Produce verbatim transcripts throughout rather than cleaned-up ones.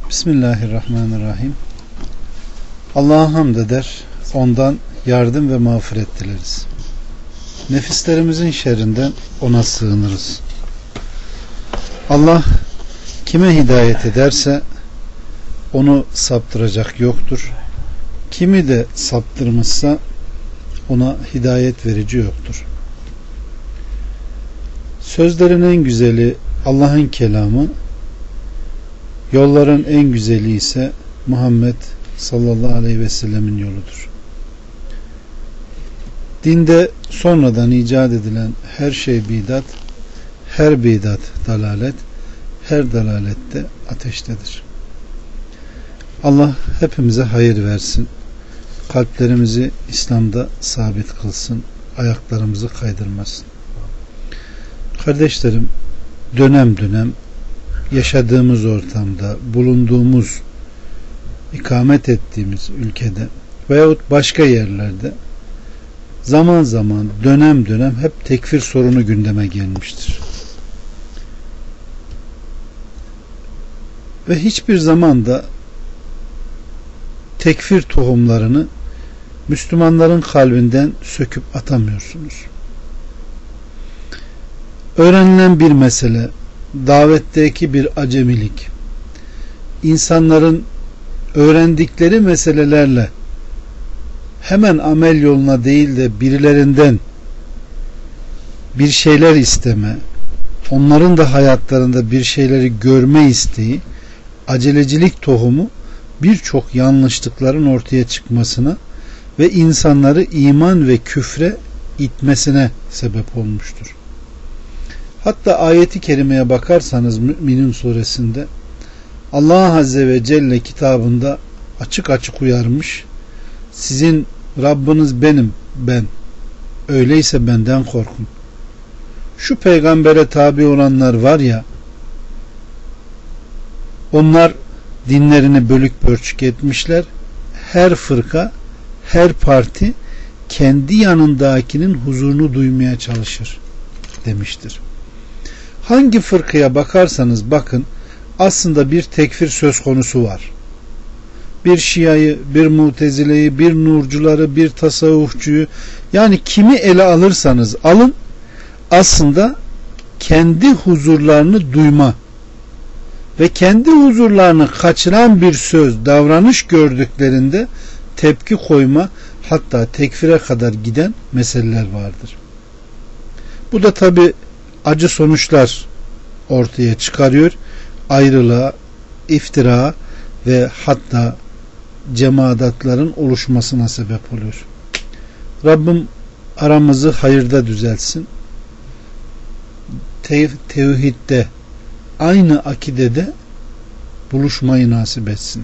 Bismillahirrahmanirrahim. Allah'a hamd eder, ondan yardım ve mağfiret dileriz. Nefislerimizin şerrinden ona sığınırız. Allah kime hidayet ederse onu saptıracak yoktur. Kimi de saptırmışsa ona hidayet verici yoktur. Sözlerin en güzeli Allah'ın kelamı, yolların en güzeli ise Muhammed sallallahu aleyhi ve sellemin yoludur. Dinde sonradan icat edilen her şey bidat, her bidat dalalet, her dalalette ateştedir. Allah hepimize hayır versin. Kalplerimizi İslam'da sabit kılsın. Ayaklarımızı kaydırmasın. Kardeşlerim, dönem dönem yaşadığımız ortamda, bulunduğumuz, ikamet ettiğimiz ülkede veyahut başka yerlerde zaman zaman, dönem dönem hep tekfir sorunu gündeme gelmiştir. Ve hiçbir zaman da tekfir tohumlarını Müslümanların kalbinden söküp atamıyorsunuz. Öğrenilen bir mesele, davetteki bir acemilik, insanların öğrendikleri meselelerle hemen amel yoluna değil de birilerinden bir şeyler isteme, onların da hayatlarında bir şeyleri görme isteği, acelecilik tohumu birçok yanlışlıkların ortaya çıkmasına ve insanları iman ve küfre itmesine sebep olmuştur. Hatta ayeti kerimeye bakarsanız Mü'minun suresinde Allah Azze ve Celle kitabında açık açık uyarmış. Sizin Rabbiniz benim, ben. Öyleyse benden korkun. Şu peygambere tabi olanlar var ya, onlar dinlerini bölük pörçük etmişler. Her fırka, her parti kendi yanındakinin huzurunu duymaya çalışır demiştir. Hangi fırkaya bakarsanız bakın, aslında bir tekfir söz konusu var. Bir Şia'yı, bir Mutezile'yi, bir Nurcuları, bir tasavvufçuyu, yani kimi ele alırsanız alın, aslında kendi huzurlarını duyma ve kendi huzurlarını kaçıran bir söz, davranış gördüklerinde tepki koyma, hatta tekfire kadar giden meseleler vardır. Bu da tabi acı sonuçlar ortaya çıkarıyor. Ayrılığa, iftira ve hatta cemaatlerin oluşmasına sebep oluyor. Rabbim aramızı hayırda düzeltsin. Tev tevhidde, aynı akidede buluşmayı nasip etsin.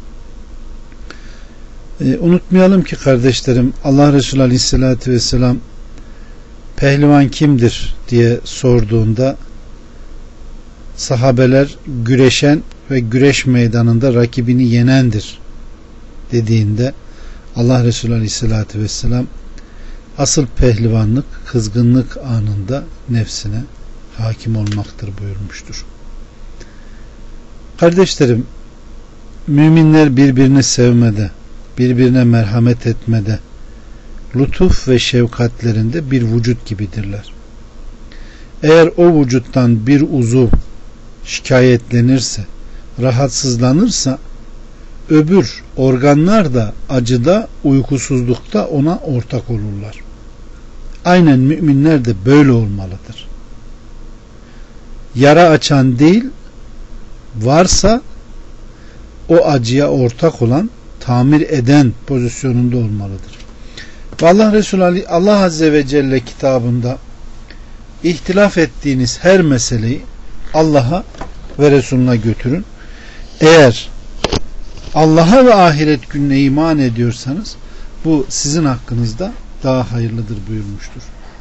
E, unutmayalım ki kardeşlerim, Allah Resulü Aleyhisselatü Vesselam pehlivan kimdir diye sorduğunda sahabeler güreşen ve güreş meydanında rakibini yenendir dediğinde Allah Resulü Aleyhisselatü Vesselam asıl pehlivanlık kızgınlık anında nefsine hakim olmaktır buyurmuştur. Kardeşlerim, müminler birbirini sevmede, birbirine merhamet etmede, lütuf ve şefkatlerinde bir vücut gibidirler. Eğer o vücuttan bir uzuv şikayetlenirse, rahatsızlanırsa, öbür organlar da acıda, uykusuzlukta ona ortak olurlar. Aynen müminler de böyle olmalıdır. Yara açan değil, varsa o acıya ortak olan, tamir eden pozisyonunda olmalıdır. Allah Resulü Allah Azze ve Celle kitabında ihtilaf ettiğiniz her meseleyi Allah'a ve Resulüne götürün. Eğer Allah'a ve ahiret gününe iman ediyorsanız bu sizin hakkınızda daha hayırlıdır buyurmuştur.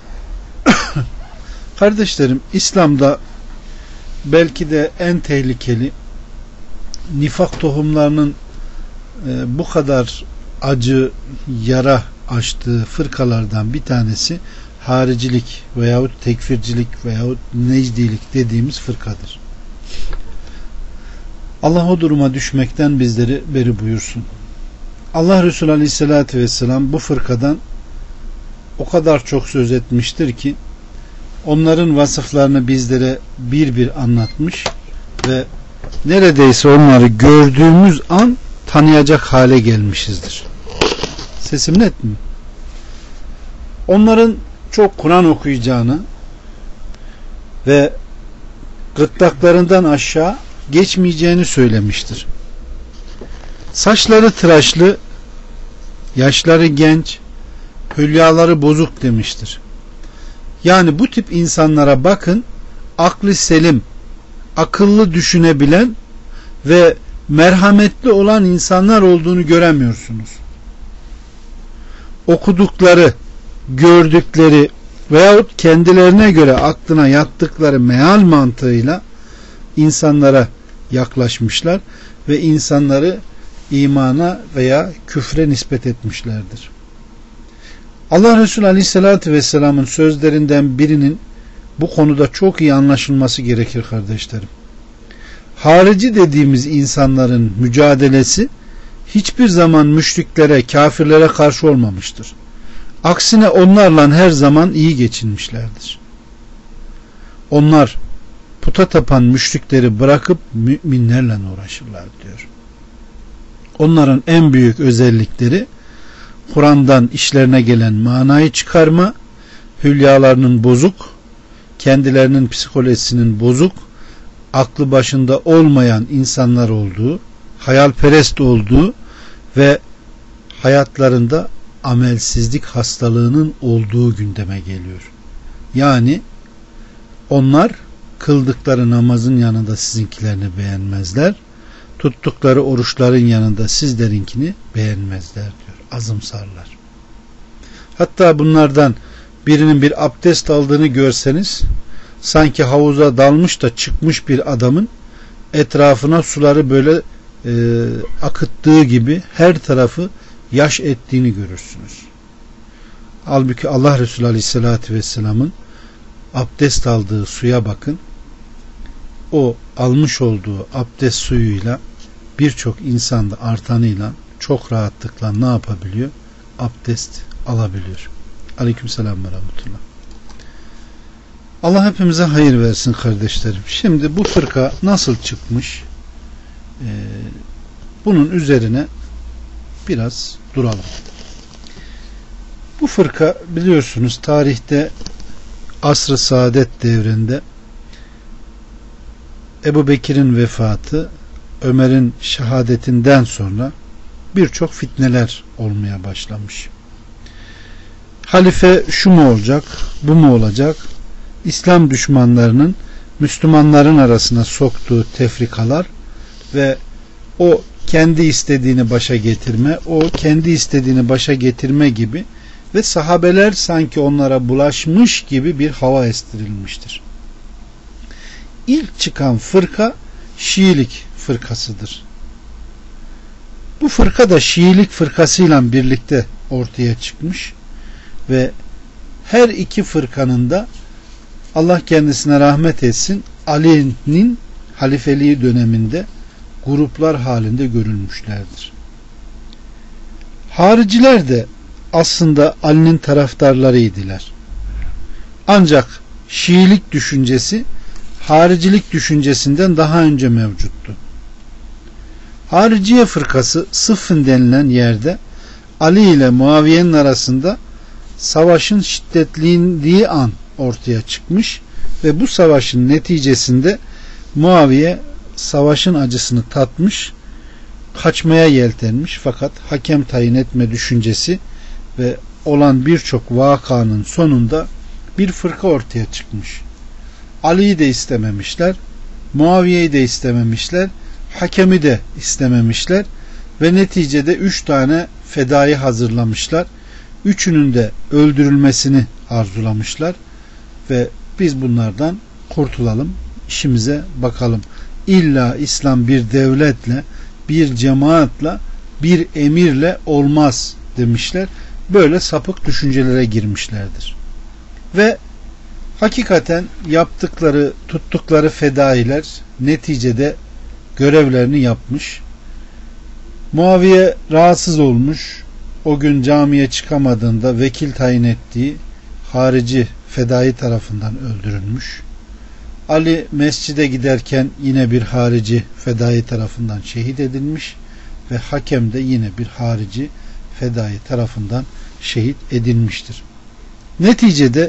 Kardeşlerim, İslam'da belki de en tehlikeli, nifak tohumlarının e, bu kadar acı yara açtığı fırkalardan bir tanesi haricilik veyahut tekfircilik veyahut necdilik dediğimiz fırkadır. Allah o duruma düşmekten bizleri beri buyursun. Allah Resulü Aleyhisselatü Vesselam bu fırkadan o kadar çok söz etmiştir ki onların vasıflarını bizlere bir bir anlatmış ve neredeyse onları gördüğümüz an tanıyacak hale gelmişizdir. Sesim net mi? Onların çok Kur'an okuyacağını ve gırtlaklarından aşağı geçmeyeceğini söylemiştir. Saçları tıraşlı, yaşları genç, hülyaları bozuk demiştir. Yani bu tip insanlara bakın, aklı selim, akıllı düşünebilen ve merhametli olan insanlar olduğunu göremiyorsunuz. Okudukları, gördükleri veyahut kendilerine göre aklına yattıkları meal mantığıyla insanlara yaklaşmışlar ve insanları imana veya küfre nispet etmişlerdir. Allah Resulü Aleyhisselatü Vesselam'ın sözlerinden birinin bu konuda çok iyi anlaşılması gerekir kardeşlerim. Harici dediğimiz insanların mücadelesi hiçbir zaman müşriklere, kafirlere karşı olmamıştır. Aksine onlarla her zaman iyi geçinmişlerdir. Onlar puta tapan müşrikleri bırakıp müminlerle uğraşırlar diyor. Onların en büyük özellikleri Kur'an'dan işlerine gelen manayı çıkarma, hülyalarının bozuk, kendilerinin psikolojisinin bozuk, aklı başında olmayan insanlar olduğu, hayalperest olduğu ve hayatlarında amelsizlik hastalığının olduğu gündeme geliyor. Yani onlar kıldıkları namazın yanında sizinkilerini beğenmezler, tuttukları oruçların yanında sizlerinkini beğenmezler diyor. Azımsarlar. Hatta bunlardan birinin bir abdest aldığını görseniz, sanki havuza dalmış da çıkmış bir adamın etrafına suları böyle e, akıttığı gibi her tarafı yaş ettiğini görürsünüz. Halbuki Allah Resulü Aleyhisselatü Vesselam'ın abdest aldığı suya bakın. O almış olduğu abdest suyuyla birçok insanda artanıyla çok rahatlıkla ne yapabiliyor? Abdest alabiliyor. Aleykümselam ve rahmetullah. Allah hepimize hayır versin kardeşlerim. Şimdi bu fırka nasıl çıkmış? Ee, bunun üzerine biraz duralım. Bu fırka biliyorsunuz tarihte asr-ı saadet devrinde Ebu Bekir'in vefatı, Ömer'in şehadetinden sonra birçok fitneler olmaya başlamış. Halife şu mu olacak, bu mu olacak? İslam düşmanlarının Müslümanların arasına soktuğu tefrikalar ve o kendi istediğini başa getirme, o kendi istediğini başa getirme gibi ve sahabeler sanki onlara bulaşmış gibi bir hava estirilmiştir. İlk çıkan fırka Şiilik fırkasıdır. Bu fırka da Şiilik fırkasıyla birlikte ortaya çıkmış ve her iki fırkanın da Allah kendisine rahmet etsin Ali'nin halifeliği döneminde gruplar halinde görülmüşlerdir. Hariciler de aslında Ali'nin taraftarlarıydılar. Ancak Şiilik düşüncesi haricilik düşüncesinden daha önce mevcuttu. Hariciye fırkası Sıffın denilen yerde Ali ile Muaviye'nin arasında savaşın şiddetlendiği an ortaya çıkmış ve bu savaşın neticesinde Muaviye savaşın acısını tatmış, kaçmaya yeltenmiş, fakat hakem tayin etme düşüncesi ve olan birçok vakanın sonunda bir fırka ortaya çıkmış. Ali'yi de istememişler, Muaviye'yi de istememişler, hakemi de istememişler ve neticede üç tane fedai hazırlamışlar. Üçünün de öldürülmesini arzulamışlar ve biz bunlardan kurtulalım, işimize bakalım. İlla İslam bir devletle, bir cemaatle, bir emirle olmaz demişler. Böyle sapık düşüncelere girmişlerdir. Ve hakikaten yaptıkları, tuttukları fedailer neticede görevlerini yapmış. Muaviye rahatsız olmuş. O gün camiye çıkamadığında vekil tayin ettiği harici fedai tarafından öldürülmüş. Ali mescide giderken yine bir harici fedai tarafından şehit edilmiş ve hakem de yine bir harici fedai tarafından şehit edilmiştir. Neticede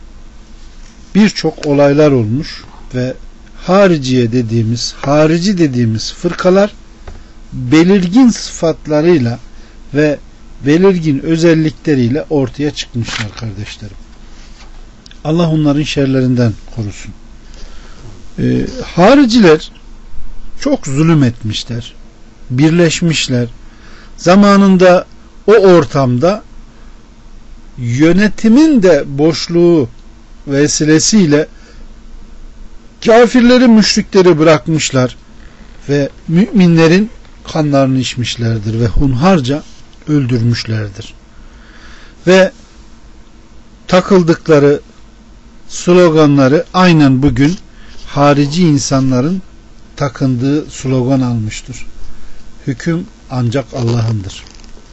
birçok olaylar olmuş ve hariciye dediğimiz, harici dediğimiz fırkalar belirgin sıfatlarıyla ve belirgin özellikleriyle ortaya çıkmışlar kardeşlerim. Allah onların şerlerinden korusun. Ee, hariciler çok zulüm etmişler, birleşmişler. Zamanında o ortamda yönetimin de boşluğu vesilesiyle kafirleri, müşrikleri bırakmışlar ve müminlerin kanlarını içmişlerdir ve hunharca öldürmüşlerdir. Ve takıldıkları sloganları aynen bugün harici insanların takındığı slogan almıştır. Hüküm ancak Allah'ındır.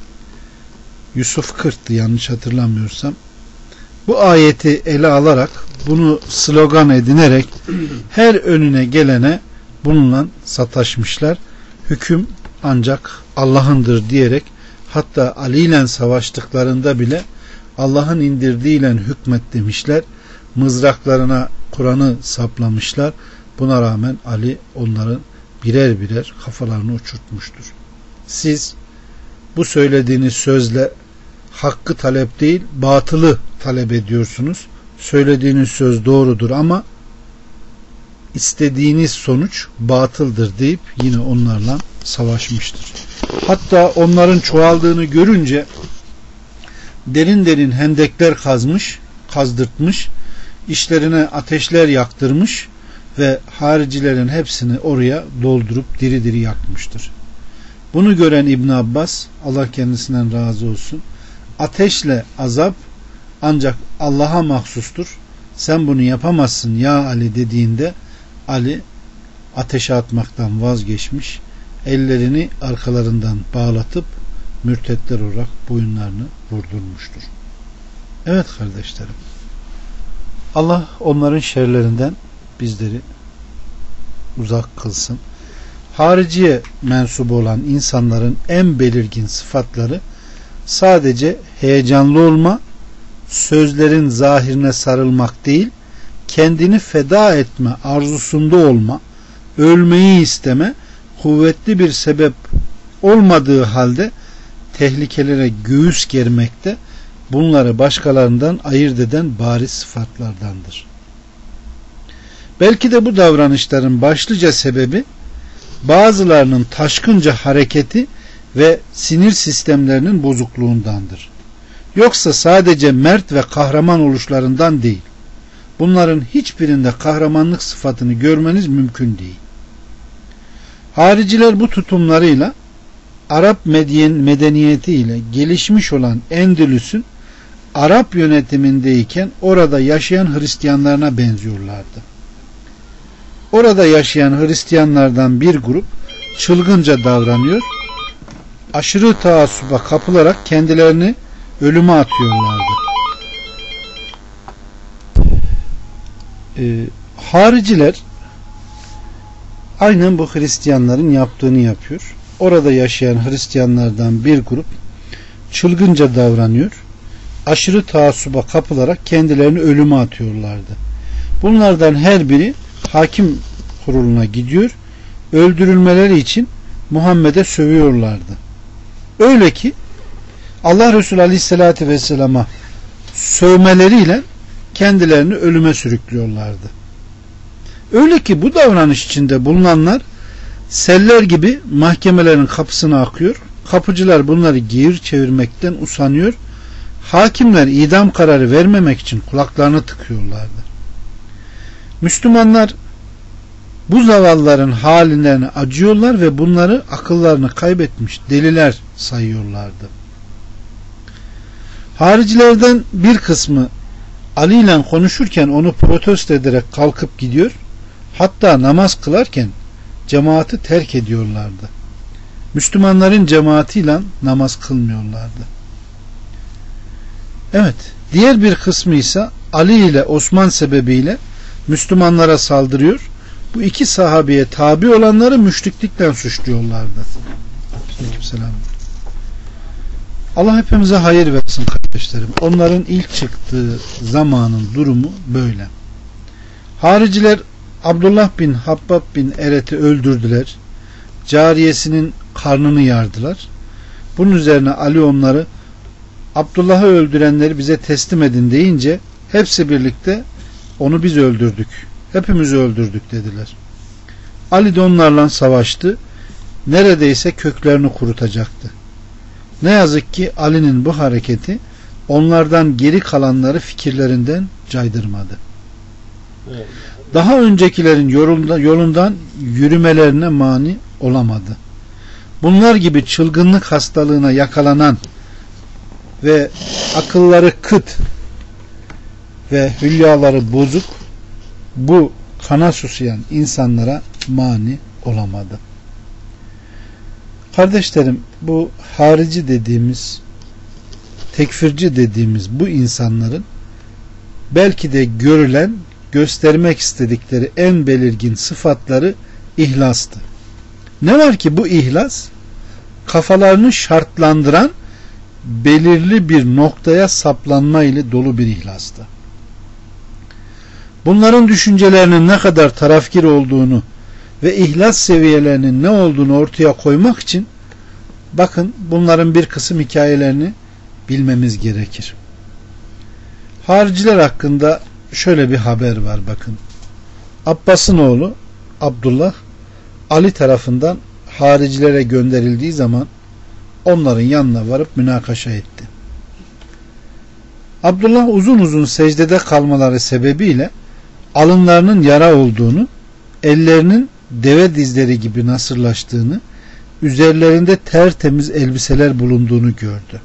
Yusuf kırktı yanlış hatırlamıyorsam. Bu ayeti ele alarak, bunu slogan edinerek her önüne gelene bununla sataşmışlar. Hüküm ancak Allah'ındır diyerek, hatta Ali ile savaştıklarında bile Allah'ın indirdiğiyle hükmet demişler. Mızraklarına Kur'an'ı saplamışlar. Buna rağmen Ali onların birer birer kafalarını uçurtmuştur. Siz bu söylediğiniz sözle hakkı talep değil, batılı talep ediyorsunuz. Söylediğiniz söz doğrudur ama istediğiniz sonuç batıldır deyip yine onlarla savaşmıştır. Hatta onların çoğaldığını görünce derin derin hendekler kazmış, kazdırtmış, işlerine ateşler yaktırmış ve haricilerin hepsini oraya doldurup diri diri yakmıştır. Bunu gören İbn Abbas, Allah kendisinden razı olsun, ateşle azap ancak Allah'a mahsustur, sen bunu yapamazsın ya Ali dediğinde Ali ateşe atmaktan vazgeçmiş, ellerini arkalarından bağlatıp mürtetler olarak boyunlarını vurdurmuştur. Evet kardeşlerim, Allah onların şerlerinden bizleri uzak kılsın. Hariciye mensubu olan insanların en belirgin sıfatları sadece heyecanlı olma, sözlerin zahirine sarılmak değil, kendini feda etme arzusunda olma, ölmeyi isteme, kuvvetli bir sebep olmadığı halde tehlikelere göğüs germekte, bunları başkalarından ayırt eden bariz sıfatlardandır. Belki de bu davranışların başlıca sebebi bazılarının taşkınca hareketi ve sinir sistemlerinin bozukluğundandır. Yoksa sadece mert ve kahraman oluşlarından değil. Bunların hiçbirinde kahramanlık sıfatını görmeniz mümkün değil. Hariciler bu tutumlarıyla Arap medeniyeti ile gelişmiş olan Endülüs'ün Arap yönetimindeyken orada yaşayan Hristiyanlarına benziyorlardı. Orada yaşayan Hristiyanlardan bir grup çılgınca davranıyor, aşırı taassuba kapılarak kendilerini ölüme atıyorlardı. Ee, hariciler aynen bu Hristiyanların yaptığını yapıyor. Orada yaşayan Hristiyanlardan bir grup çılgınca davranıyor, aşırı taassuba kapılarak kendilerini ölüme atıyorlardı. Bunlardan her biri hakim kuruluna gidiyor, öldürülmeleri için Muhammed'e sövüyorlardı. Öyle ki Allah Resulü Aleyhisselatü Vesselam'a sövmeleriyle kendilerini ölüme sürüklüyorlardı. Öyle ki bu davranış içinde bulunanlar seller gibi mahkemelerin kapısına akıyor, kapıcılar bunları giyir çevirmekten usanıyor, hakimler idam kararı vermemek için kulaklarını tıkıyorlardı. Müslümanlar bu zavallıların halinden acıyorlar ve bunları akıllarını kaybetmiş deliler sayıyorlardı. Haricilerden bir kısmı Ali ile konuşurken onu protesto ederek kalkıp gidiyor. Hatta namaz kılarken cemaati terk ediyorlardı. Müslümanların cemaatiyle namaz kılmıyorlardı. Evet, diğer bir kısmı ise Ali ile Osman sebebiyle Müslümanlara saldırıyor. Bu iki sahabeye tabi olanları müşriklikten suçluyorlardı. Aleykümselam. Allah hepimize hayır versin kardeşlerim. Onların ilk çıktığı zamanın durumu böyle. Hariciler Abdullah bin Habbab bin Eret'i öldürdüler. Cariyesinin karnını yardılar. Bunun üzerine Ali onları Abdullah'ı öldürenleri bize teslim edin deyince hepsi birlikte onu biz öldürdük. Hepimizi öldürdük dediler. Ali de onlarla savaştı. Neredeyse köklerini kurutacaktı. Ne yazık ki Ali'nin bu hareketi onlardan geri kalanları fikirlerinden caydırmadı. Daha öncekilerin yolundan yürümelerine mani olamadı. Bunlar gibi çılgınlık hastalığına yakalanan ve akılları kıt ve hülyaları bozuk bu kana susayan insanlara mani olamadı. Kardeşlerim, bu harici dediğimiz, tekfirci dediğimiz bu insanların belki de görülen, göstermek istedikleri en belirgin sıfatları ihlastı. Ne var ki bu ihlas kafalarını şartlandıran belirli bir noktaya saplanma ile dolu bir ihlastı. Bunların düşüncelerinin ne kadar tarafkir olduğunu ve ihlas seviyelerinin ne olduğunu ortaya koymak için bakın bunların bir kısım hikayelerini bilmemiz gerekir. Hariciler hakkında şöyle bir haber var bakın. Abbas'ın oğlu Abdullah Ali tarafından haricilere gönderildiği zaman onların yanına varıp münakaşa etti. Abdullah uzun uzun secdede kalmaları sebebiyle alınlarının yara olduğunu, ellerinin deve dizleri gibi nasırlaştığını, üzerlerinde tertemiz elbiseler bulunduğunu gördü.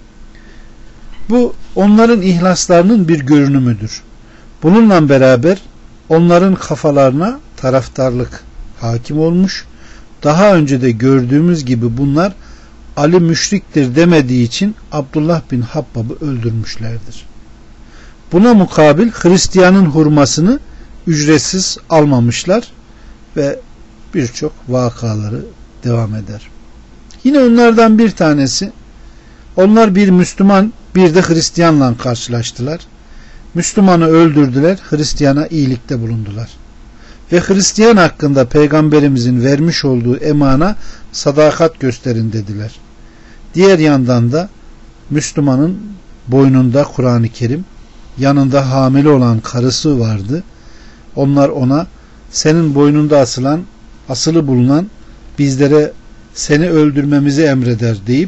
Bu onların ihlaslarının bir görünümüdür. Bununla beraber onların kafalarına taraftarlık hakim olmuş. Daha önce de gördüğümüz gibi bunlar Ali müşriktir demediği için Abdullah bin Habbab'ı öldürmüşlerdir. Buna mukabil Hristiyanın hurmasını ücretsiz almamışlar ve birçok vakaları devam eder. Yine onlardan bir tanesi, onlar bir Müslüman bir de Hristiyanla karşılaştılar. Müslümanı öldürdüler, Hristiyana iyilikte bulundular. Ve Hristiyan hakkında Peygamberimizin vermiş olduğu emana sadakat gösterin dediler. Diğer yandan da Müslümanın boynunda Kur'an-ı Kerim, yanında hamile olan karısı vardı. Onlar ona senin boynunda asılan, asılı bulunan bizlere seni öldürmemizi emreder deyip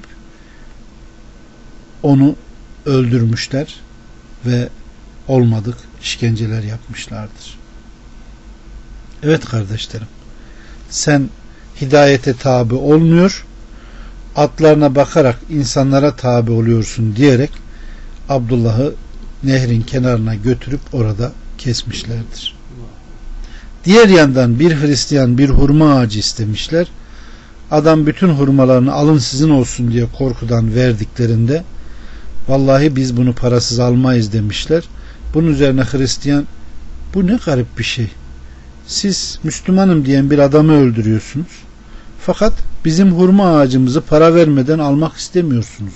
onu öldürmüşler ve olmadık işkenceler yapmışlardır. Evet kardeşlerim, sen hidayete tabi olmuyor, atlarına bakarak insanlara tabi oluyorsun diyerek Abdullah'ı nehrin kenarına götürüp orada kesmişlerdir. Diğer yandan bir Hristiyan bir hurma ağacı istemişler. Adam bütün hurmalarını alın sizin olsun diye korkudan verdiklerinde vallahi biz bunu parasız almayız demişler. Bunun üzerine Hristiyan bu ne garip bir şey. Siz Müslümanım diyen bir adamı öldürüyorsunuz. Fakat bizim hurma ağacımızı para vermeden almak istemiyorsunuz.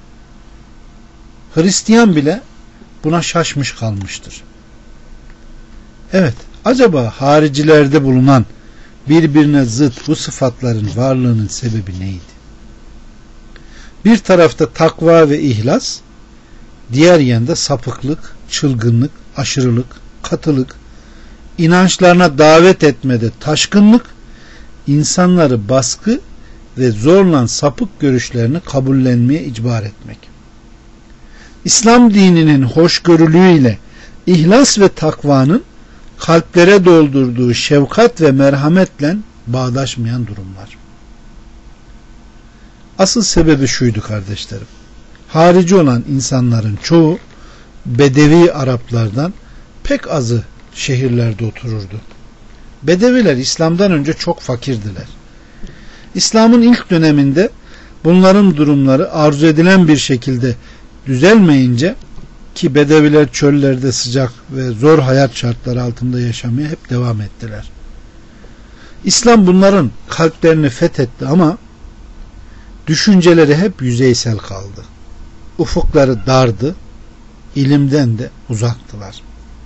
Hristiyan bile buna şaşmış kalmıştır. Evet, acaba haricilerde bulunan birbirine zıt bu sıfatların varlığının sebebi neydi? Bir tarafta takva ve ihlas, diğer yanda sapıklık, çılgınlık, aşırılık, katılık, inançlarına davet etmede taşkınlık, insanları baskı ve zorla sapık görüşlerini kabullenmeye icbar etmek. İslam dininin hoşgörülüğüyle ihlas ve takvanın kalplere doldurduğu şefkat ve merhametle bağdaşmayan durumlar. Asıl sebebi şuydu kardeşlerim. Harici olan insanların çoğu Bedevi Araplardan, pek azı şehirlerde otururdu. Bedeviler İslam'dan önce çok fakirdiler. İslam'ın ilk döneminde bunların durumları arzu edilen bir şekilde düzelmeyince, ki Bedeviler çöllerde sıcak ve zor hayat şartları altında yaşamaya hep devam ettiler. İslam bunların kalplerini fethetti ama düşünceleri hep yüzeysel kaldı. Ufukları dardı, ilimden de uzaktılar.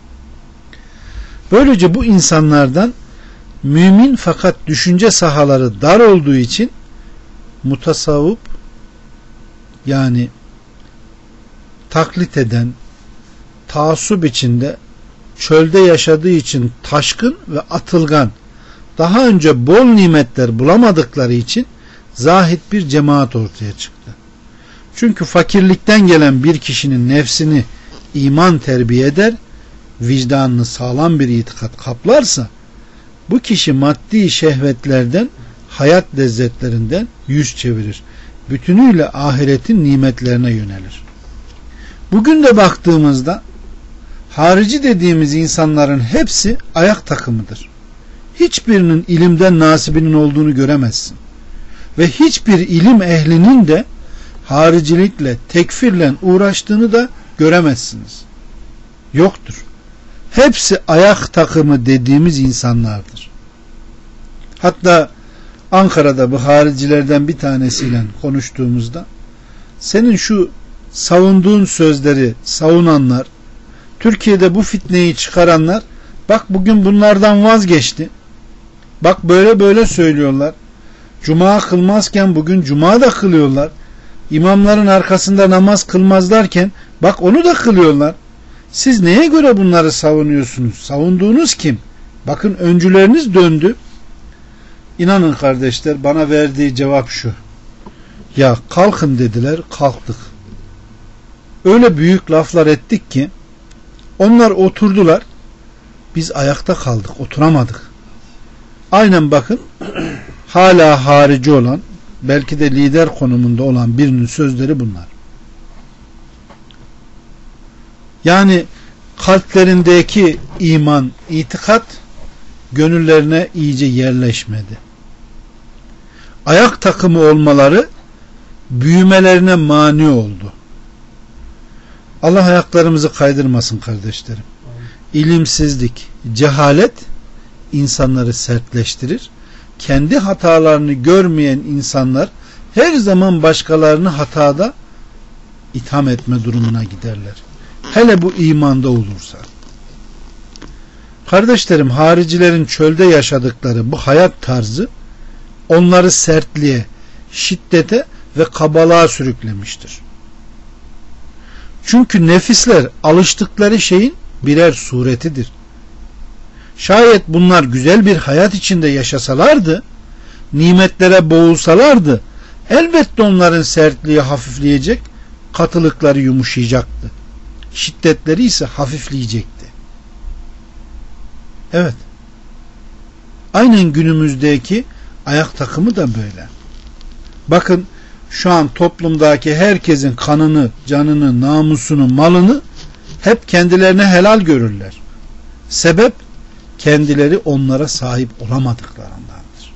Böylece bu insanlardan mümin fakat düşünce sahaları dar olduğu için mutasavvıf, yani taklit eden, taassup içinde, çölde yaşadığı için taşkın ve atılgan, daha önce bol nimetler bulamadıkları için zahid bir cemaat ortaya çıktı. Çünkü fakirlikten gelen bir kişinin nefsini iman terbiye eder, vicdanını sağlam bir itikat kaplarsa, bu kişi maddi şehvetlerden, hayat lezzetlerinden yüz çevirir. Bütünüyle ahiretin nimetlerine yönelir. Bugün de baktığımızda harici dediğimiz insanların hepsi ayak takımıdır. Hiçbirinin ilimden nasibinin olduğunu göremezsin. Ve hiçbir ilim ehlinin de haricilikle, tekfirle uğraştığını da göremezsiniz. Yoktur. Hepsi ayak takımı dediğimiz insanlardır. Hatta Ankara'da bu haricilerden bir tanesiyle konuştuğumuzda, senin şu savunduğun sözleri savunanlar, Türkiye'de bu fitneyi çıkaranlar, bak bugün bunlardan vazgeçti. Bak böyle böyle söylüyorlar. Cuma kılmazken bugün cuma da kılıyorlar. İmamların arkasında namaz kılmazlarken bak onu da kılıyorlar. Siz neye göre bunları savunuyorsunuz? Savunduğunuz kim? Bakın öncüleriniz döndü. İnanın kardeşler, bana verdiği cevap şu: ya kalkın dediler, kalktık. Öyle büyük laflar ettik ki onlar oturdular, biz ayakta kaldık, oturamadık. Aynen bakın, hala harici olan, belki de lider konumunda olan birinin sözleri bunlar. Yani kalplerindeki iman, itikat gönüllerine iyice yerleşmedi. Ayak takımı olmaları büyümelerine mani oldu. Allah ayaklarımızı kaydırmasın kardeşlerim. İlimsizlik, cehalet insanları sertleştirir. Kendi hatalarını görmeyen insanlar her zaman başkalarını hatada itham etme durumuna giderler. Hele bu imanda olursa. Kardeşlerim, haricilerin çölde yaşadıkları bu hayat tarzı onları sertliğe, şiddete ve kabalığa sürüklemiştir. Çünkü nefisler alıştıkları şeyin birer suretidir. Şayet bunlar güzel bir hayat içinde yaşasalardı, nimetlere boğulsalardı, elbette onların sertliği hafifleyecek, katılıkları yumuşayacaktı. Şiddetleri ise hafifleyecekti. Evet. Aynen günümüzdeki ayak takımı da böyle. Bakın, şu an toplumdaki herkesin kanını, canını, namusunu, malını hep kendilerine helal görürler. Sebep, kendileri onlara sahip olamadıklarındandır.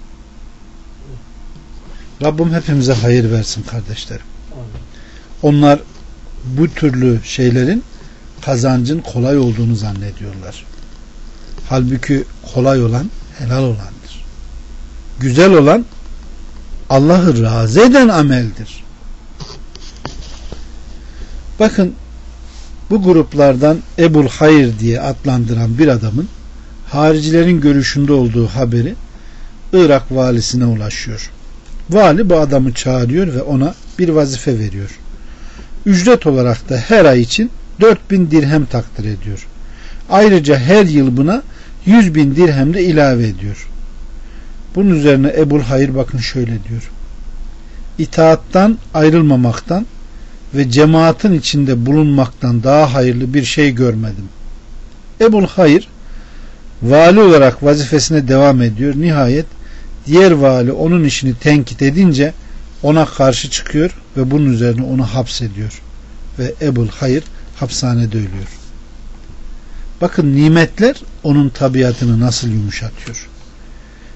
Rabbim hepimize hayır versin kardeşlerim. Onlar bu türlü şeylerin kazancın kolay olduğunu zannediyorlar. Halbuki kolay olan helal olandır. Güzel olan Allah'ı razı eden ameldir. Bakın, bu gruplardan Ebul Hayr diye adlandıran bir adamın haricilerin görüşünde olduğu haberi Irak valisine ulaşıyor. Vali bu adamı çağırıyor ve ona bir vazife veriyor. Ücret olarak da her ay için dört bin dirhem takdir ediyor. Ayrıca her yıl buna yüz bin dirhem de ilave ediyor. Bunun üzerine Ebul Hayr bakın şöyle diyor: İtaattan ayrılmamaktan ve cemaatin içinde bulunmaktan daha hayırlı bir şey görmedim. Ebul Hayr vali olarak vazifesine devam ediyor. Nihayet diğer vali onun işini tenkit edince ona karşı çıkıyor ve bunun üzerine onu hapsediyor. Ve Ebul Hayr hapishanede ölüyor. Bakın nimetler onun tabiatını nasıl yumuşatıyor.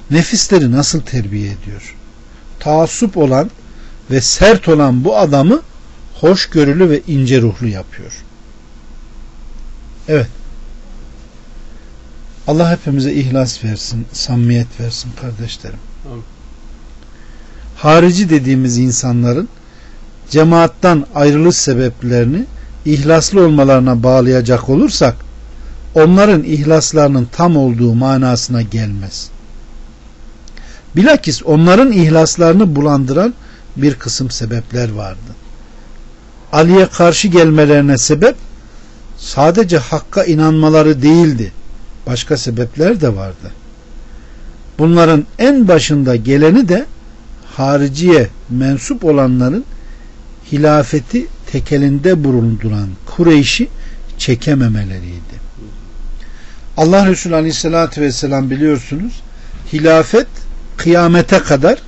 nefisleri nasıl terbiye ediyor? Taassup olan ve sert olan bu adamı hoşgörülü ve ince ruhlu yapıyor. Evet. Allah hepimize ihlas versin, samimiyet versin kardeşlerim. Amin. Harici dediğimiz insanların cemaattan ayrılış sebeplerini ihlaslı olmalarına bağlayacak olursak onların ihlaslarının tam olduğu manasına gelmez. Bilakis onların ihlaslarını bulandıran bir kısım sebepler vardı. Ali'ye karşı gelmelerine sebep sadece hakka inanmaları değildi. Başka sebepler de vardı. Bunların en başında geleni de hariciye mensup olanların hilafeti tekelinde bulunduran Kureyş'i çekememeleriydi. Allah Resulü Aleyhisselatü Vesselam biliyorsunuz hilafet kıyamete kadar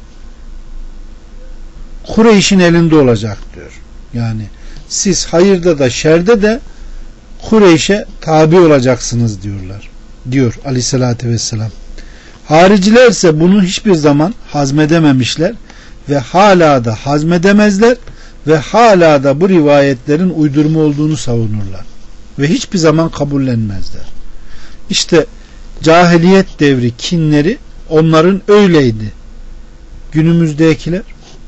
Kureyş'in elinde olacak diyor. Yani siz hayırda da şerde de Kureyş'e tabi olacaksınız diyorlar. Diyor Aleyhisselatü Vesselam. Hariciler ise bunu hiçbir zaman hazmedememişler ve hala da hazmedemezler ve hala da bu rivayetlerin uydurma olduğunu savunurlar. Ve hiçbir zaman kabullenmezler. İşte cahiliyet devri kinleri onların öyleydi. Günümüzdekiler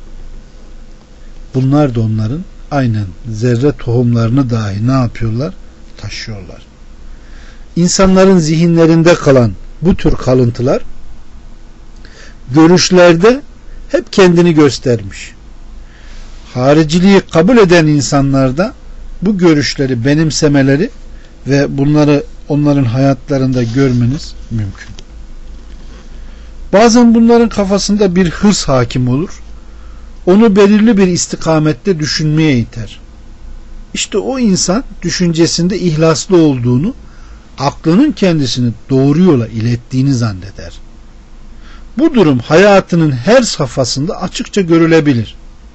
bunlar da onların aynen zerre tohumlarını dahi ne yapıyorlar? Taşıyorlar. İnsanların zihinlerinde kalan bu tür kalıntılar görüşlerde hep kendini göstermiş. Hariciliği kabul eden insanlarda bu görüşleri benimsemeleri ve bunları onların hayatlarında görmeniz mümkün. Bazen bunların kafasında bir hırs hakim olur. Onu belirli bir istikamette düşünmeye iter. İşte o insan düşüncesinde ihlaslı olduğunu, aklının kendisini doğru yola ilettiğini zanneder. Bu durum hayatının her safhasında açıkça görülebilir.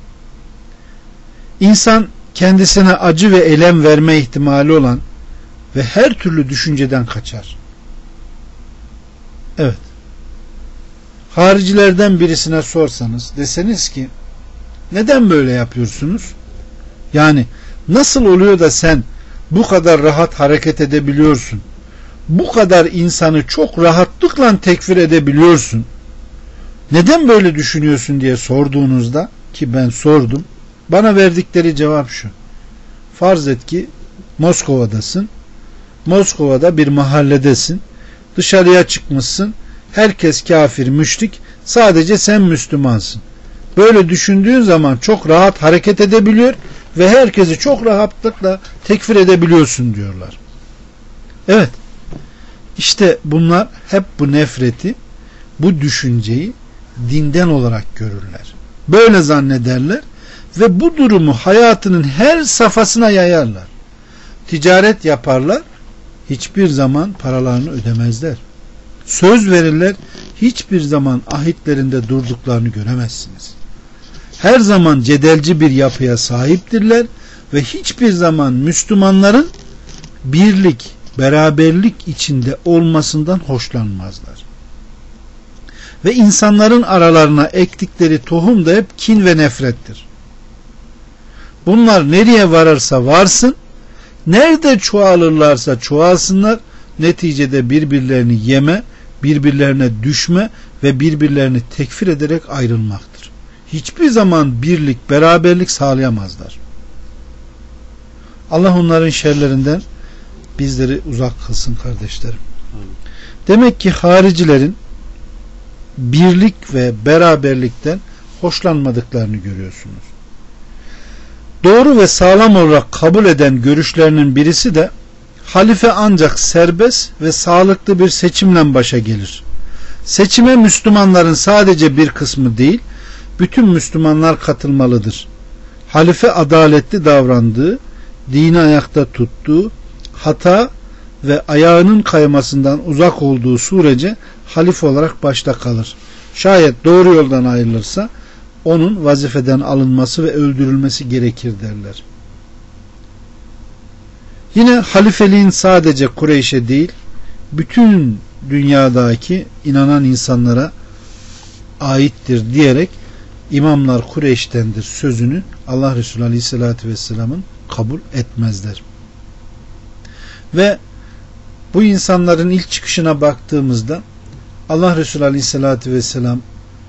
İnsan kendisine acı ve elem verme ihtimali olan ve her türlü düşünceden kaçar. Evet. Haricilerden birisine sorsanız, deseniz ki neden böyle yapıyorsunuz? Yani nasıl oluyor da sen bu kadar rahat hareket edebiliyorsun? Bu kadar insanı çok rahatlıkla tekfir edebiliyorsun? Neden böyle düşünüyorsun diye sorduğunuzda, ki ben sordum, bana verdikleri cevap şu: farz et ki Moskova'dasın, Moskova'da bir mahalledesin, dışarıya çıkmışsın, herkes kafir, müşrik, sadece sen Müslümansın. Böyle düşündüğün zaman çok rahat hareket edebiliyor ve herkesi çok rahatlıkla tekfir edebiliyorsun diyorlar. Evet, işte bunlar hep bu nefreti, bu düşünceyi dinden olarak görürler. Böyle zannederler ve bu durumu hayatının her safhasına yayarlar. Ticaret yaparlar, hiçbir zaman paralarını ödemezler. Söz verirler, hiçbir zaman ahitlerinde durduklarını göremezsiniz. Her zaman cedelci bir yapıya sahiptirler ve hiçbir zaman Müslümanların birlik, beraberlik içinde olmasından hoşlanmazlar. Ve insanların aralarına ektikleri tohum da hep kin ve nefrettir. Bunlar nereye varırsa varsın, nerede çoğalırlarsa çoğalsınlar, neticede birbirlerini yeme, birbirlerine düşme ve birbirlerini tekfir ederek ayrılmaktır. Hiçbir zaman birlik, beraberlik sağlayamazlar. Allah onların şerlerinden bizleri uzak kılsın kardeşlerim. Demek ki haricilerin birlik ve beraberlikten hoşlanmadıklarını görüyorsunuz. Doğru ve sağlam olarak kabul eden görüşlerinin birisi de halife ancak serbest ve sağlıklı bir seçimle başa gelir. Seçime Müslümanların sadece bir kısmı değil, bütün Müslümanlar katılmalıdır. Halife adaletli davrandığı, dini ayakta tuttuğu, hata ve ayağının kaymasından uzak olduğu sürece halife olarak başta kalır. Şayet doğru yoldan ayrılırsa onun vazifeden alınması ve öldürülmesi gerekir derler. Yine halifeliğin sadece Kureyş'e değil, bütün dünyadaki inanan insanlara aittir diyerek imamlar Kureyş'tendir sözünü Allah Resulü Aleyhisselatü Vesselam'ın kabul etmezler. Ve bu insanların ilk çıkışına baktığımızda Allah Resulü Aleyhisselatü Vesselam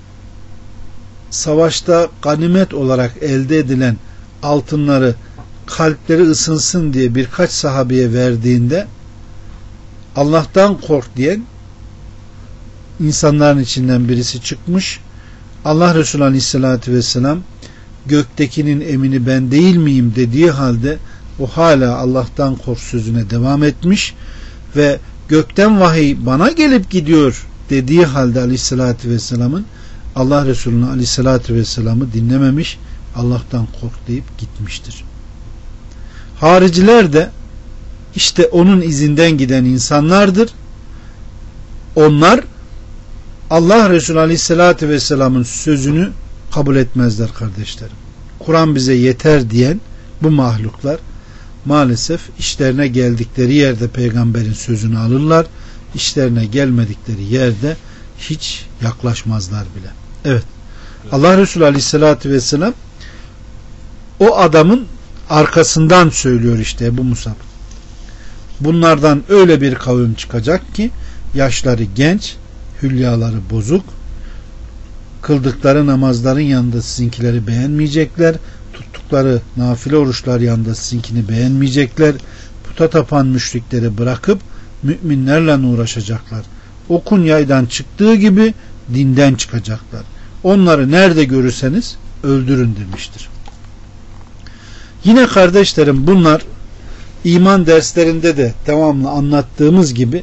savaşta ganimet olarak elde edilen altınları kalpleri ısınsın diye birkaç sahabeye verdiğinde Allah'tan kork diyen insanların içinden birisi çıkmış. Allah Resulü Aleyhisselatü Vesselam göktekinin emini ben değil miyim dediği halde o hala Allah'tan kork sözüne devam etmiş ve gökten vahiy bana gelip gidiyor dediği halde Aleyhisselatü Vesselam'ın Allah Resulü'nü Aleyhisselatü Vesselam'ı dinlememiş, Allah'tan kork deyip gitmiştir. Hariciler de işte onun izinden giden insanlardır. Onlar Allah Resulü Aleyhisselatü Vesselam'ın sözünü kabul etmezler kardeşlerim. Kur'an bize yeter diyen bu mahluklar maalesef işlerine geldikleri yerde peygamberin sözünü alırlar. İşlerine gelmedikleri yerde hiç yaklaşmazlar bile. Evet. Allah Resulü Aleyhisselatü Vesselam o adamın arkasından söylüyor işte bu Musab. Bunlardan öyle bir kavim çıkacak ki yaşları genç, hülyaları bozuk, kıldıkları namazların yanında sizinkileri beğenmeyecekler, tuttukları nafile oruçlar yanında sizinkini beğenmeyecekler, puta tapan müşrikleri bırakıp müminlerle uğraşacaklar. Okun yaydan çıktığı gibi dinden çıkacaklar. Onları nerede görürseniz öldürün demiştir. Yine kardeşlerim bunlar iman derslerinde de devamlı anlattığımız gibi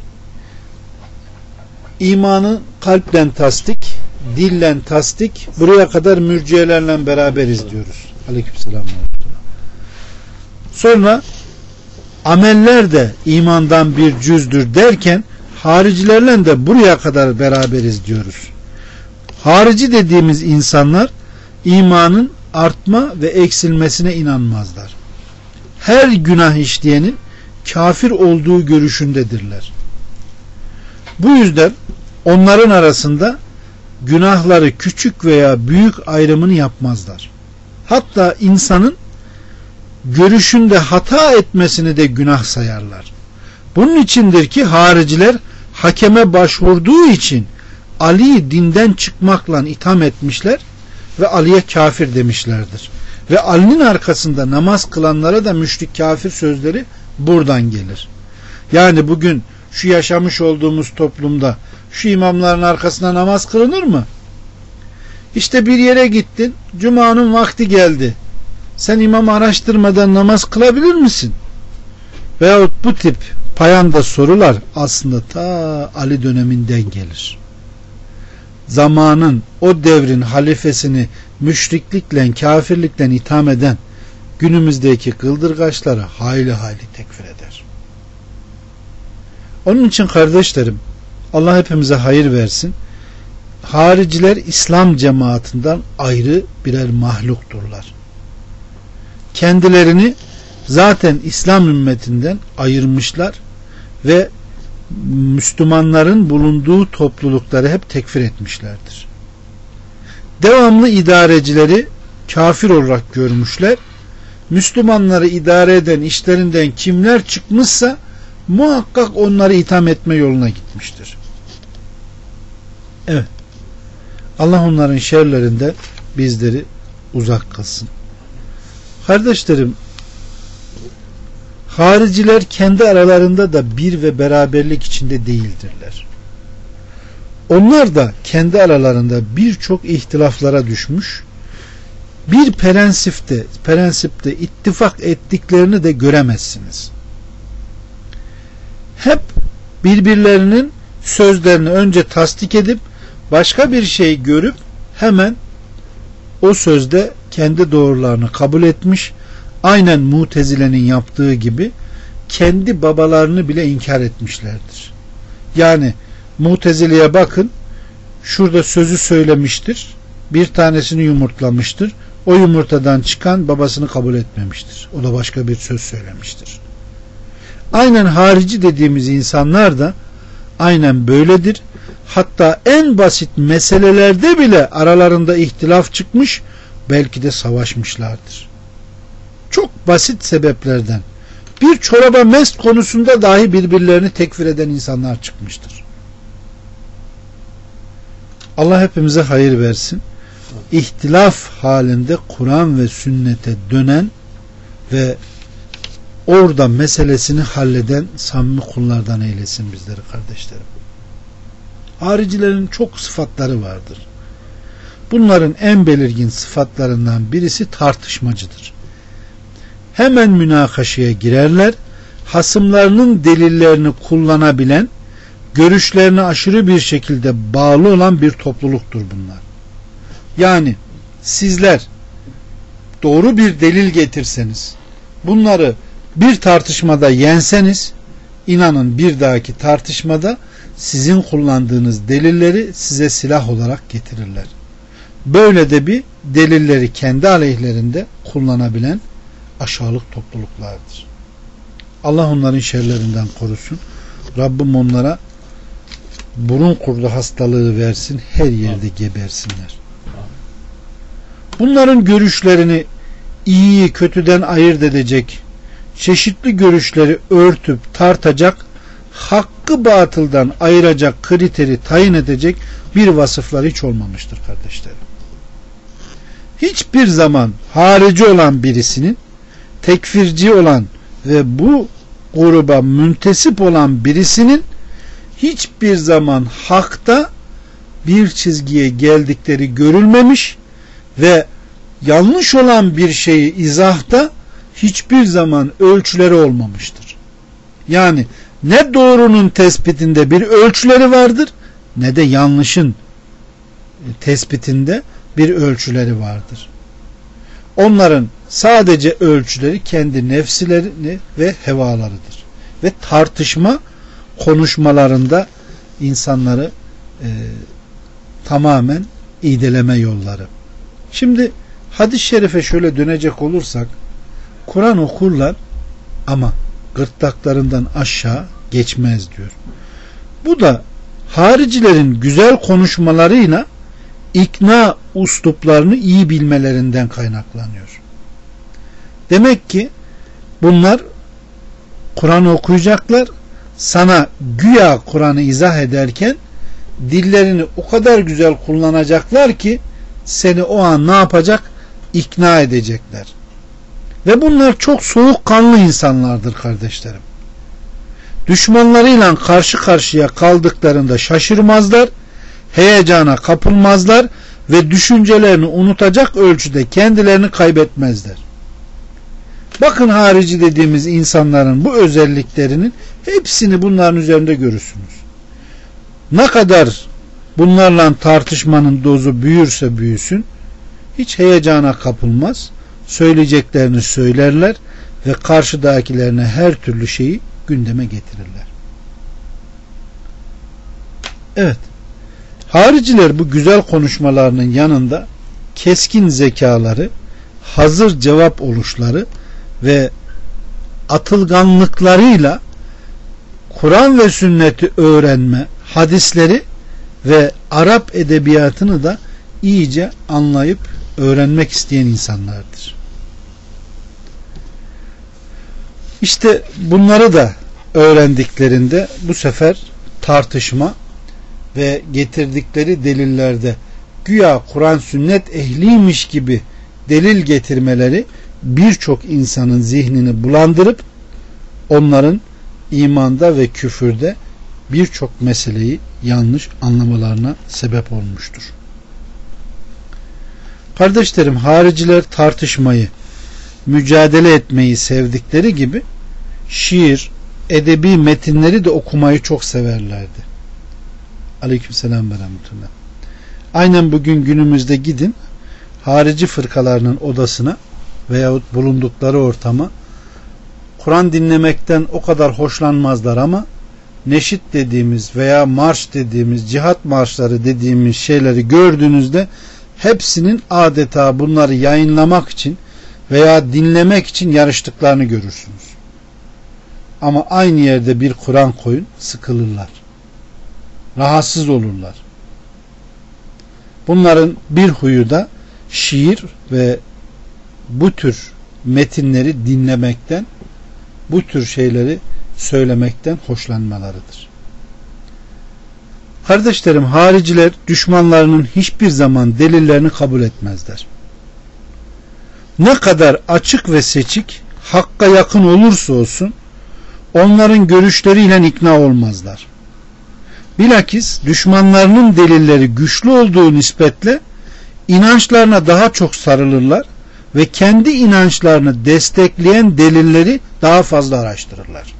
imanı kalpten tasdik, dillen tasdik, buraya kadar mürciyelerle beraberiz diyoruz. Aleykümselam. Sonra ameller de imandan bir cüzdür derken haricilerle de buraya kadar beraberiz diyoruz. Harici dediğimiz insanlar imanın artma ve eksilmesine inanmazlar. Her günah işleyenin kafir olduğu görüşündedirler. Bu yüzden onların arasında günahları küçük veya büyük ayrımını yapmazlar. Hatta insanın görüşünde hata etmesini de günah sayarlar. Bunun içindir ki hariciler hakeme başvurduğu için Ali'yi dinden çıkmakla itham etmişler ve Ali'ye kafir demişlerdir. Ve Ali'nin arkasında namaz kılanlara da müşrik kafir sözleri buradan gelir. Yani bugün şu yaşamış olduğumuz toplumda şu imamların arkasına namaz kılınır mı? İşte bir yere gittin, Cuma'nın vakti geldi. Sen imamı araştırmadan namaz kılabilir misin? Veyahut bu tip payanda sorular aslında ta Ali döneminden gelir. Zamanın, o devrin halifesini müşriklikle, kafirlikle itham eden günümüzdeki kıldırgaçları hayli hayli tekfir eder. Onun için kardeşlerim, Allah hepimize hayır versin. Hariciler İslam cemaatinden ayrı birer mahlukturlar. Kendilerini zaten İslam ümmetinden ayırmışlar ve Müslümanların bulunduğu toplulukları hep tekfir etmişlerdir. Devamlı idarecileri kafir olarak görmüşler. Müslümanları idare eden işlerinden kimler çıkmışsa muhakkak onları itham etme yoluna gitmiştir. Evet. Allah onların şerlerinden bizleri uzak kılsın. Kardeşlerim, hariciler kendi aralarında da bir ve beraberlik içinde değildirler. Onlar da kendi aralarında birçok ihtilaflara düşmüş, bir prensipte, prensipte ittifak ettiklerini de göremezsiniz. Hep birbirlerinin sözlerini önce tasdik edip başka bir şey görüp hemen o sözde kendi doğrularını kabul etmiş, aynen Mutezile'nin yaptığı gibi kendi babalarını bile inkar etmişlerdir. Yani Mutezile'ye bakın, şurada sözü söylemiştir, bir tanesini yumurtlamıştır, o yumurtadan çıkan babasını kabul etmemiştir, o da başka bir söz söylemiştir. Aynen harici dediğimiz insanlar da aynen böyledir. Hatta en basit meselelerde bile aralarında ihtilaf çıkmış, belki de savaşmışlardır. Çok basit sebeplerden. Bir çoraba mest konusunda dahi birbirlerini tekfir eden insanlar çıkmıştır. Allah hepimize hayır versin. İhtilaf halinde Kur'an ve sünnete dönen ve orada meselesini halleden samimi kullardan eylesin bizleri kardeşlerim. Haricilerin çok sıfatları vardır. Bunların en belirgin sıfatlarından birisi tartışmacıdır. Hemen münakaşaya girerler. Hasımlarının delillerini kullanabilen, görüşlerine aşırı bir şekilde bağlı olan bir topluluktur bunlar. Yani sizler doğru bir delil getirseniz, bunları bir tartışmada yenseniz, inanın bir dahaki tartışmada sizin kullandığınız delilleri size silah olarak getirirler. Böyle de bir delilleri kendi aleyhlerinde kullanabilen aşağılık topluluklardır. Allah onların şerlerinden korusun. Rabbim onlara burun kurdu hastalığı versin, her yerde gebersinler. Bunların görüşlerini iyiyi kötüden ayırt edecek, çeşitli görüşleri örtüp tartacak, hakkı batıldan ayıracak kriteri tayin edecek bir vasıfları hiç olmamıştır kardeşlerim. Hiçbir zaman harici olan birisinin, tekfirci olan ve bu gruba müntesip olan birisinin hiçbir zaman hakta bir çizgiye geldikleri görülmemiş ve yanlış olan bir şeyi izahta hiçbir zaman ölçüleri olmamıştır. Yani ne doğrunun tespitinde bir ölçüleri vardır, ne de yanlışın tespitinde bir ölçüleri vardır. Onların sadece ölçüleri kendi nefsilerini ve hevalarıdır. Ve tartışma konuşmalarında insanları e, tamamen iğdeleme yolları. Şimdi hadis-i şerife şöyle dönecek olursak, Kur'an okurlar ama gırtlaklarından aşağı geçmez diyor. Bu da haricilerin güzel konuşmalarıyla ikna usluplarını iyi bilmelerinden kaynaklanıyor. Demek ki bunlar Kur'an okuyacaklar, sana güya Kur'an'ı izah ederken dillerini o kadar güzel kullanacaklar ki seni o an ne yapacak? İkna edecekler. Ve bunlar çok soğukkanlı insanlardır kardeşlerim. Düşmanlarıyla karşı karşıya kaldıklarında şaşırmazlar, heyecana kapılmazlar ve düşüncelerini unutacak ölçüde kendilerini kaybetmezler. Bakın harici dediğimiz insanların bu özelliklerinin hepsini bunların üzerinde görürsünüz. Ne kadar bunlarla tartışmanın dozu büyürse büyüsün, hiç heyecana kapılmaz, söyleyeceklerini söylerler ve karşıdakilerine her türlü şeyi gündeme getirirler. Evet, hariciler bu güzel konuşmalarının yanında keskin zekaları, hazır cevap oluşları ve atılganlıklarıyla Kur'an ve sünneti öğrenme, hadisleri ve Arap edebiyatını da iyice anlayıp öğrenmek isteyen insanlardır. İşte bunları da öğrendiklerinde bu sefer tartışma ve getirdikleri delillerde güya Kur'an sünnet ehliymiş gibi delil getirmeleri birçok insanın zihnini bulandırıp onların imanda ve küfürde birçok meseleyi yanlış anlamalarına sebep olmuştur. Kardeşlerim, hariciler tartışmayı, mücadele etmeyi sevdikleri gibi şiir, edebi metinleri de okumayı çok severlerdi. Aleykümselam ve rahmetullah. Aynen bugün günümüzde gidin harici fırkalarının odasına veyahut bulundukları ortama, Kur'an dinlemekten o kadar hoşlanmazlar ama neşit dediğimiz veya marş dediğimiz, cihat marşları dediğimiz şeyleri gördüğünüzde hepsinin adeta bunları yayınlamak için veya dinlemek için yarıştıklarını görürsünüz. Ama aynı yerde bir Kur'an koyun, sıkılırlar. rahatsız olurlar. Bunların bir huyu da şiir ve bu tür metinleri dinlemekten, bu tür şeyleri söylemekten hoşlanmalarıdır. Kardeşlerim, hariciler düşmanlarının hiçbir zaman delillerini kabul etmezler. Ne kadar açık ve seçik, hakka yakın olursa olsun onların görüşleriyle ikna olmazlar. Bilakis düşmanlarının delilleri güçlü olduğu nispetle inançlarına daha çok sarılırlar ve kendi inançlarını destekleyen delilleri daha fazla araştırırlar.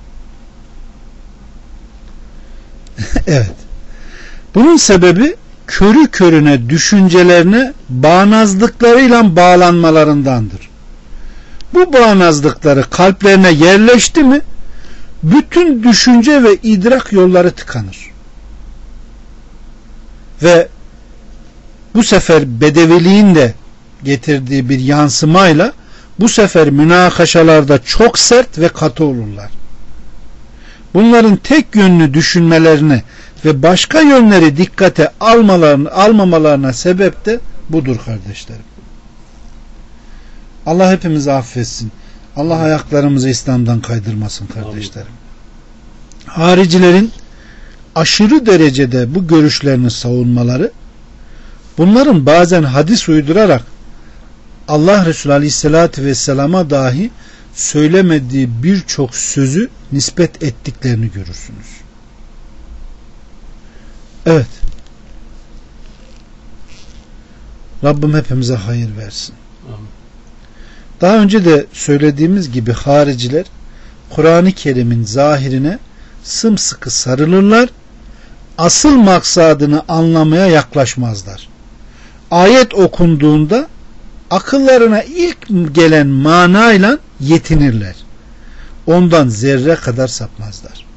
Evet. Bunun sebebi körü körüne düşüncelerine bağnazlıklarıyla bağlanmalarındandır. Bu bağnazlıkları kalplerine yerleşti mi bütün düşünce ve idrak yolları tıkanır. Ve bu sefer bedeviliğin de getirdiği bir yansımayla bu sefer münakaşalarda çok sert ve katı olurlar. Bunların tek yönlü düşünmelerine ve başka yönleri dikkate almalarını, almamalarına sebep de budur kardeşlerim. Allah hepimizi affetsin. Allah ayaklarımızı İslam'dan kaydırmasın kardeşlerim. Haricilerin aşırı derecede bu görüşlerini savunmaları, bunların bazen hadis uydurarak Allah Resulü Aleyhisselatü Vesselam'a dahi söylemediği birçok sözü nispet ettiklerini görürsünüz. Evet. Rabbim hepimize hayır versin. Amin. Daha önce de söylediğimiz gibi hariciler Kur'an-ı Kerim'in zahirine sımsıkı sarılırlar, asıl maksadını anlamaya yaklaşmazlar. Ayet okunduğunda akıllarına ilk gelen manayla yetinirler. Ondan zerre kadar sapmazlar.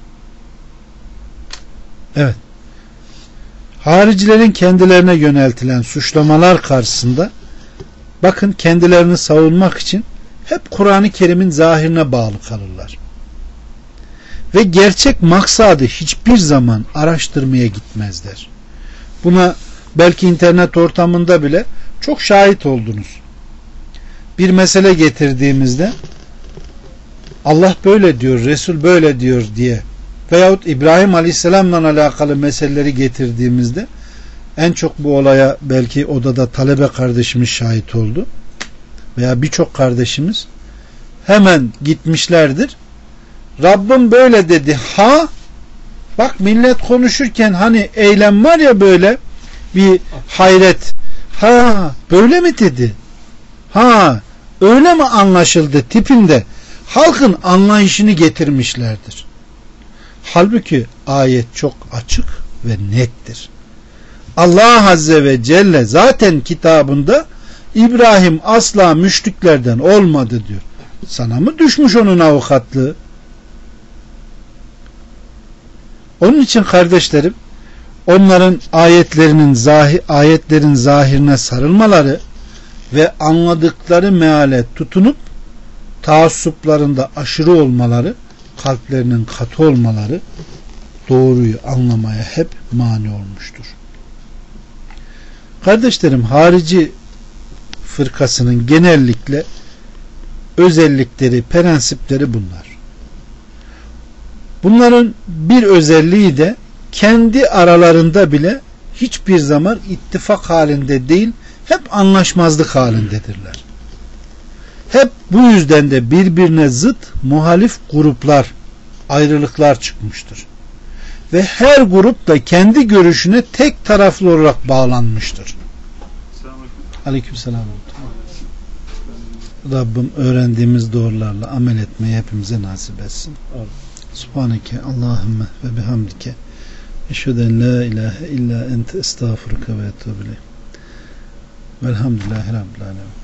Evet. Haricilerin kendilerine yöneltilen suçlamalar karşısında bakın kendilerini savunmak için hep Kur'an-ı Kerim'in zahirine bağlı kalırlar. Ve gerçek maksadı hiçbir zaman araştırmaya gitmezler. Buna belki internet ortamında bile çok şahit oldunuz. Bir mesele getirdiğimizde Allah böyle diyor, Resul böyle diyor diye veyahut İbrahim Aleyhisselam'la alakalı meseleleri getirdiğimizde en çok bu olaya belki odada talebe kardeşimiz şahit oldu veya birçok kardeşimiz hemen gitmişlerdir. Rabbim böyle dedi. Ha? Bak millet konuşurken hani eylem var ya böyle bir hayret. Ha böyle mi dedi? Ha öyle mi anlaşıldı tipinde halkın anlayışını getirmişlerdir. Halbuki ayet çok açık ve nettir. Allah Azze ve Celle zaten kitabında İbrahim asla müşriklerden olmadı diyor. Sana mı düşmüş onun avukatlığı? Onun için kardeşlerim onların ayetlerinin zahir, ayetlerin zahirine sarılmaları ve anladıkları meale tutunup taassuplarında aşırı olmaları, kalplerinin katı olmaları doğruyu anlamaya hep mani olmuştur. Kardeşlerim, harici fırkasının genellikle özellikleri, prensipleri bunlar. Bunların bir özelliği de kendi aralarında bile hiçbir zaman ittifak halinde değil, hep anlaşmazlık halindedirler. Hep bu yüzden de birbirine zıt muhalif gruplar, ayrılıklar çıkmıştır. Ve her grup da kendi görüşüne tek taraflı olarak bağlanmıştır. Aleykümselam. Rabbim öğrendiğimiz doğrularla amel etmeyi hepimize nasip etsin. Subhaneke Allahümme ve bihamdike eşheden la ilahe illa ente estağfurüke ve etûbü ileyk. Velhamdülillahi Rabbil alemin.